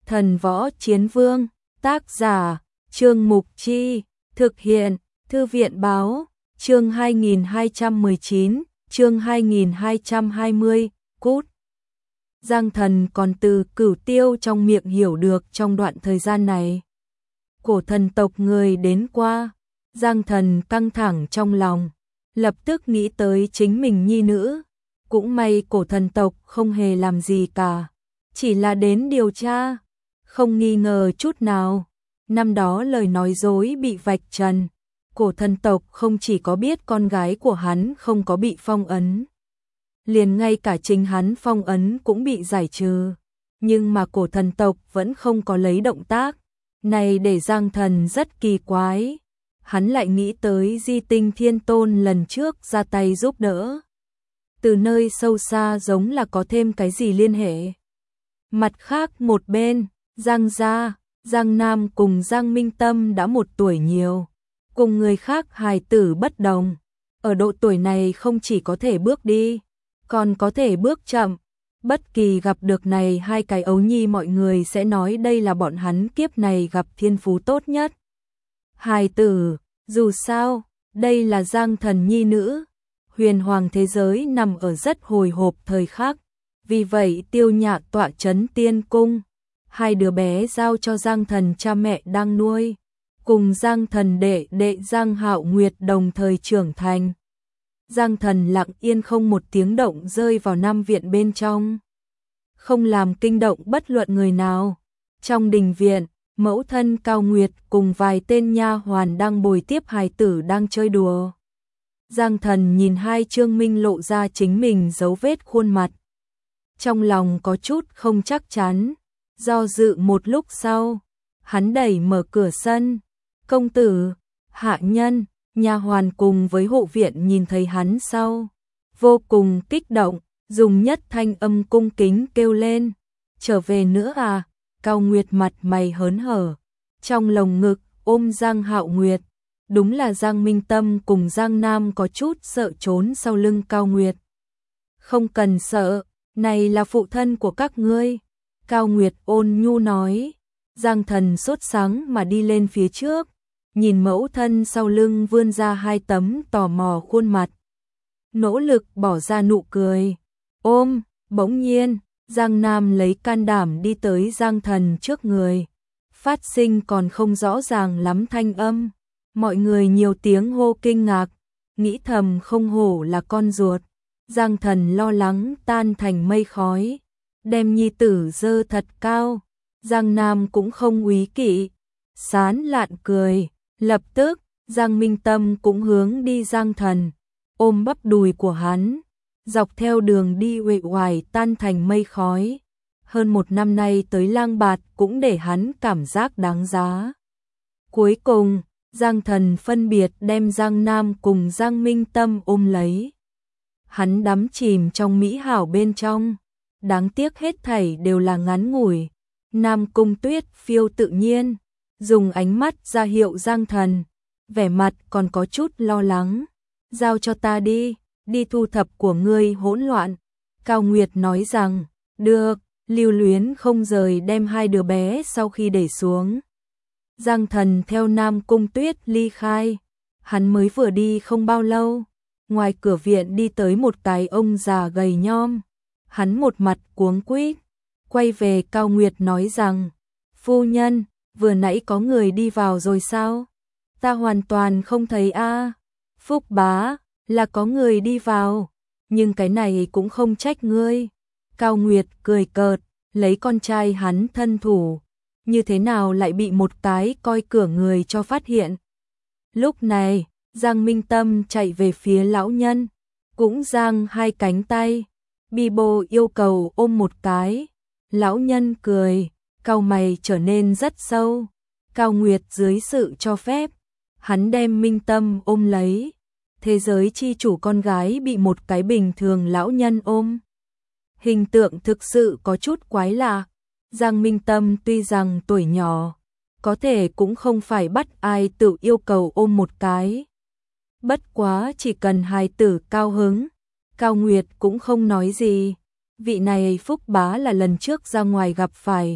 Thần võ chiến vương, tác giả, Trương Mục Chi, thực hiện, Thư viện báo, chương 2219, chương 2220, cút. Giang Thần còn từ Cửu Tiêu trong miệng hiểu được trong đoạn thời gian này. Cổ thần tộc người đến qua, Giang Thần căng thẳng trong lòng, lập tức nghĩ tới chính mình nhi nữ. Cũng may cổ thần tộc không hề làm gì cả, chỉ là đến điều tra, không nghi ngờ chút nào. Năm đó lời nói dối bị vạch trần, cổ thần tộc không chỉ có biết con gái của hắn không có bị phong ấn, liền ngay cả chính hắn phong ấn cũng bị giải trừ, nhưng mà cổ thần tộc vẫn không có lấy động tác. Này để Giang Thần rất kỳ quái, hắn lại nghĩ tới Di Tinh Thiên Tôn lần trước ra tay giúp đỡ. Từ nơi sâu xa giống là có thêm cái gì liên hệ. Mặt khác một bên, Giang gia, Giang Nam cùng Giang Minh Tâm đã 1 tuổi nhiều, cùng người khác hài tử bất đồng. Ở độ tuổi này không chỉ có thể bước đi, còn có thể bước chậm. Bất kỳ gặp được này 2 cái ấu nhi mọi người sẽ nói đây là bọn hắn kiếp này gặp thiên phú tốt nhất. Hài tử, dù sao, đây là Giang Thần nhi nữ. Huyền hoàng thế giới nằm ở rất hồi hộp thời khắc, vì vậy Tiêu Nhạc tọa trấn tiên cung. 2 đứa bé giao cho Giang Thần cha mẹ đang nuôi, cùng Giang Thần đệ đệ Giang Hạo Nguyệt đồng thời trưởng thành. Giang Thần lặng yên không một tiếng động rơi vào Nam viện bên trong, không làm kinh động bất luận người nào. Trong đình viện, mẫu thân Cao Nguyệt cùng vài tên nha hoàn đang bồi tiếp hài tử đang chơi đùa. Giang Thần nhìn 2 Trương Minh lộ ra chính mình dấu vết khuôn mặt, trong lòng có chút không chắc chắn, do dự một lúc sau, hắn đẩy mở cửa sân. Công tử, hạ nhân, nha hoàn cùng với hộ viện nhìn thấy hắn sau, vô cùng kích động, dùng nhất thanh âm cung kính kêu lên, trở về nữa à? Cao Nguyệt mặt mày hớn hở, trong lồng ngực ôm Giang Hạo Nguyệt. Đúng là Giang Minh Tâm cùng Giang Nam có chút sợ trốn sau lưng Cao Nguyệt. Không cần sợ, này là phụ thân của các ngươi. Cao Nguyệt ôn nhu nói. Giang Thần sốt sắng mà đi lên phía trước, nhìn mẫu thân sau lưng vươn ra 2 tấm tò mò khuôn mặt, nỗ lực bỏ ra nụ cười. Ôm, bỗng nhiên, Giang Nam lấy can đảm đi tới Giang Thần trước người, phát sinh còn không rõ ràng lắm thanh âm. Mọi người nhiều tiếng hô kinh ngạc, nghĩ thầm không hổ là con ruột. Giang Thần lo lắng tan thành mây khói, đem nhi tử dơ thật cao. Giang Nam cũng không úy kỵ, sán lạn cười. Lập tức, Giang Minh Tâm cũng hướng đi Giang Thần, ôm bắp đùi của hắn, dọc theo đường đi uể oải tan thành mây khói. Hơn 1 năm nay tới Lang Bạt cũng để hắn cảm giác đáng giá. Cuối cùng, Giang Thần phân biệt đem Giang Nam cùng Giang Minh Tâm ôm lấy. Hắn đắm chìm trong mỹ hảo bên trong, đáng tiếc hết thảy đều là ngắn ngủi. Nam Cung Tuyết phiêu tự nhiên, dùng ánh mắt ra hiệu Giang Thần, vẻ mặt còn có chút lo lắng. Giao cho ta đi, đi thu thập của ngươi hỗn loạn. Cao Nguyệt nói rằng, được, lưu luyến không rời đem 2 đứa bé sau khi để xuống. Giang Thần theo Nam Cung Tuyết ly khai, hắn mới vừa đi không bao lâu, ngoài cửa viện đi tới một cái ông già gầy nhom, hắn một mặt cuống quýt, quay về Cao Nguyệt nói rằng, phu nhân, vừa nãy có người đi vào rồi sao? Ta hoàn toàn không thấy a. Phúc bá, là có người đi vào, nhưng cái này cũng không trách ngươi. Cao Nguyệt cười cợt, lấy con trai hắn thân thủ, như thế nào lại bị một cái coi cửa người cho phát hiện. Lúc này, Giang Minh Tâm chạy về phía lão nhân, cũng giang 2 cánh tay, bi bô yêu cầu ôm một cái. Lão nhân cười, cau mày trở nên rất sâu. Cao Nguyệt dưới sự cho phép, hắn đem Minh Tâm ôm lấy. Thế giới chi chủ con gái bị một cái bình thường lão nhân ôm, hình tượng thực sự có chút quái lạ. Giang Minh Tâm tuy rằng tuổi nhỏ, có thể cũng không phải bắt ai tự yêu cầu ôm một cái. Bất quá chỉ cần hài tử cao hứng, Cao Nguyệt cũng không nói gì. Vị này Phúc bá là lần trước ra ngoài gặp phải,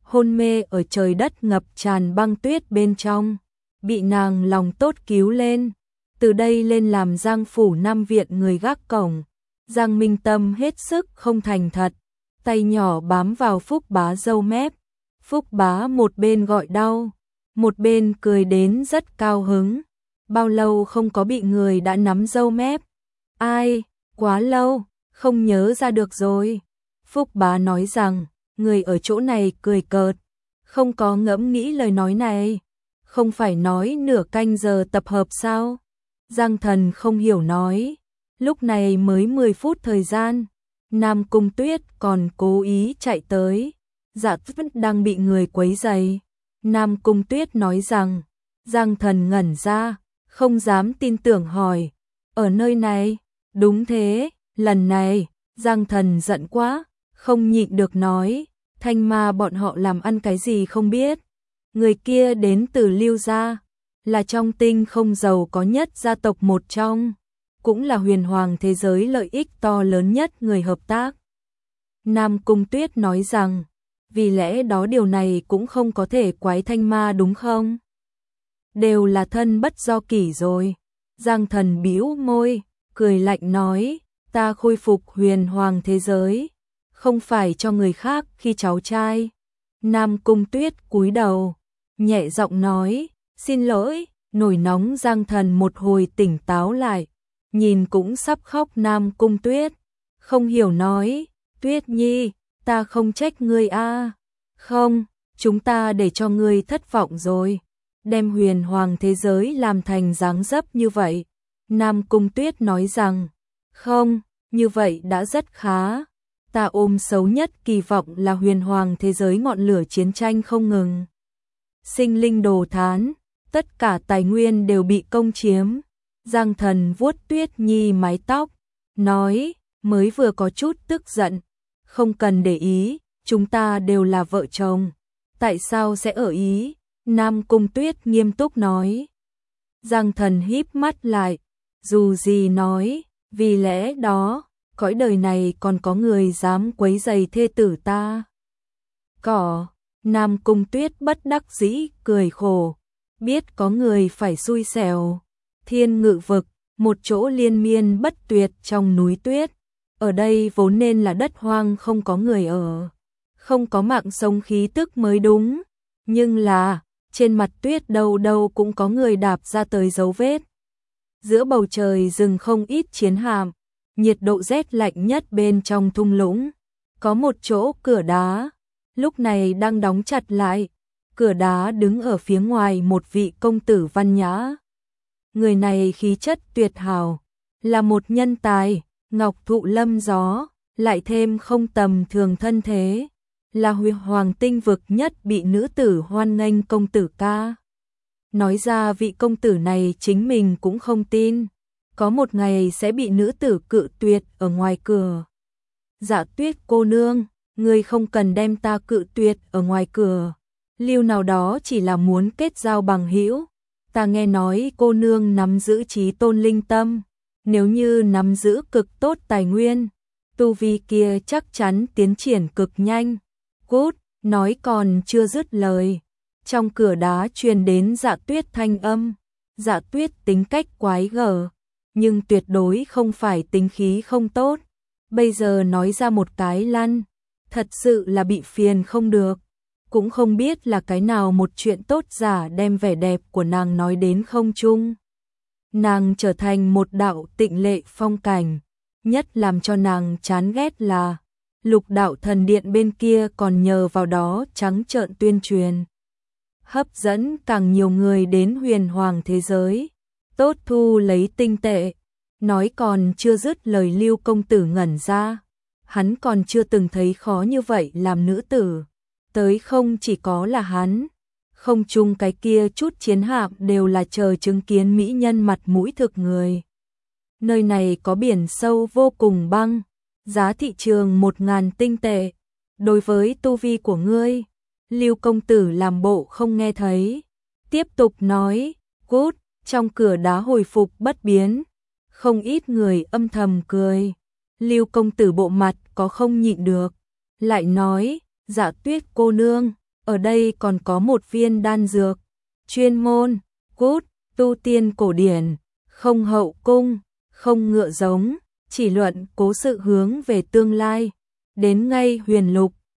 hôn mê ở trời đất ngập tràn băng tuyết bên trong, bị nàng lòng tốt cứu lên. Từ đây lên làm Giang phủ Nam viện người gác cổng. Giang Minh Tâm hết sức không thành thật, tay nhỏ bám vào Phúc Bá râu mép. Phúc Bá một bên gọi đau, một bên cười đến rất cao hứng. Bao lâu không có bị người đã nắm râu mép? Ai, quá lâu, không nhớ ra được rồi. Phúc Bá nói rằng, người ở chỗ này cười cợt, không có ngẫm nghĩ lời nói này. Không phải nói nửa canh giờ tập hợp sao? Giang Thần không hiểu nói, lúc này mới 10 phút thời gian, Nam Cung Tuyết còn cố ý chạy tới. Dạ vẫn đang bị người quấy rầy. Nam Cung Tuyết nói rằng, Giang Thần ngẩn ra, không dám tin tưởng hỏi, ở nơi này? Đúng thế, lần này, Giang Thần giận quá, không nhịn được nói, Thanh Ma bọn họ làm ăn cái gì không biết. Người kia đến từ Lưu gia, là trong tinh không giàu có nhất gia tộc một trong, cũng là huyền hoàng thế giới lợi ích to lớn nhất người hợp tác. Nam Cung Tuyết nói rằng, vì lẽ đó điều này cũng không có thể quái Thanh Ma đúng không? Đều là thân bất do kỷ rồi. Giang Thần bĩu môi, cười lạnh nói, ta khôi phục huyền hoàng thế giới, không phải cho người khác khi cháu trai. Nam Cung Tuyết cúi đầu, nhẹ giọng nói, xin lỗi. Nổi nóng Giang Thần một hồi tỉnh táo lại, nhìn cũng sắp khóc. Nam Cung Tuyết không hiểu nói, Tuyết Nhi, ta không trách ngươi a. Không, chúng ta để cho ngươi thất vọng rồi, đem huyền hoàng thế giới làm thành dáng dấp như vậy. Nam Cung Tuyết nói rằng, không, như vậy đã rất khá. Ta ôm xấu nhất kỳ vọng là huyền hoàng thế giới ngọn lửa chiến tranh không ngừng, sinh linh đồ thán, tất cả tài nguyên đều bị công chiếm. Giang Thần vuốt Tuyết Nhi mái tóc, nói, mới vừa có chút tức giận, không cần để ý, chúng ta đều là vợ chồng, tại sao sẽ ở ý? Nam Cung Tuyết nghiêm túc nói. Giang Thần híp mắt lại, dù gì nói, vì lẽ đó, cõi đời này còn có người dám quấy rầy thê tử ta. Cỏ, Nam Cung Tuyết bất đắc dĩ cười khổ, biết có người phải xui xẻo. Thiên Ngự vực, một chỗ liên miên bất tuyệt trong núi tuyết, ở đây vốn nên là đất hoang không có người ở, không có mạng sống khí tức mới đúng, nhưng là trên mặt tuyết đâu đâu cũng có người đạp ra tới dấu vết. Giữa bầu trời rừng không ít chiến hạm, nhiệt độ rét lạnh nhất bên trong thung lũng, có một chỗ cửa đá, lúc này đang đóng chặt lại. Cửa đá đứng ở phía ngoài một vị công tử văn nhã. Người này khí chất tuyệt hảo, là một nhân tài, ngọc thụ lâm gió, lại thêm không tầm thường thân thế, là huyền hoàng tinh vực nhất bị nữ tử hoan nghênh công tử ca. Nói ra vị công tử này chính mình cũng không tin, có một ngày sẽ bị nữ tử cự tuyệt ở ngoài cửa. Dạ Tuyết cô nương, ngươi không cần đem ta cự tuyệt ở ngoài cửa. Lưu nào đó chỉ là muốn kết giao bằng hữu. Ta nghe nói cô nương nắm giữ trí tôn linh tâm, nếu như nắm giữ cực tốt tài nguyên, tu vi kia chắc chắn tiến triển cực nhanh. Cút, nói còn chưa dứt lời, trong cửa đá truyền đến Dạ Tuyết thanh âm. Dạ Tuyết tính cách quái gở, nhưng tuyệt đối không phải tính khí không tốt. Bây giờ nói ra một cái lăn, thật sự là bị phiền không được. Cũng không biết là cái nào một chuyện tốt giả đem vẻ đẹp của nàng nói đến không trung. Nàng trở thành một đạo tịnh lệ phong cảnh, nhất làm cho nàng chán ghét là Lục Đạo Thần Điện bên kia còn nhờ vào đó trắng trợn tuyên truyền, hấp dẫn càng nhiều người đến huyền hoàng thế giới, tốt thu lấy tinh tệ. Nói còn chưa dứt lời, Lưu công tử ngẩn ra, hắn còn chưa từng thấy khó như vậy làm nữ tử. Tới không chỉ có là hắn, không chung cái kia chút chiến hạm đều là chờ chứng kiến mỹ nhân mặt mũi thực người. Nơi này có biển sâu vô cùng băng, giá thị trường 1000 tinh tệ. Đối với tu vi của ngươi, Lưu công tử làm bộ không nghe thấy, tiếp tục nói, cút. Trong cửa đá hồi phục bất biến, không ít người âm thầm cười. Lưu công tử bộ mặt có không nhịn được, lại nói, Dạ Tuyết cô nương, ở đây còn có một viên đan dược. Chuyên môn, cút, tu tiên cổ điển, không hậu cung, không ngựa giống, chỉ luận cố sự hướng về tương lai. Đến ngay huyền lục,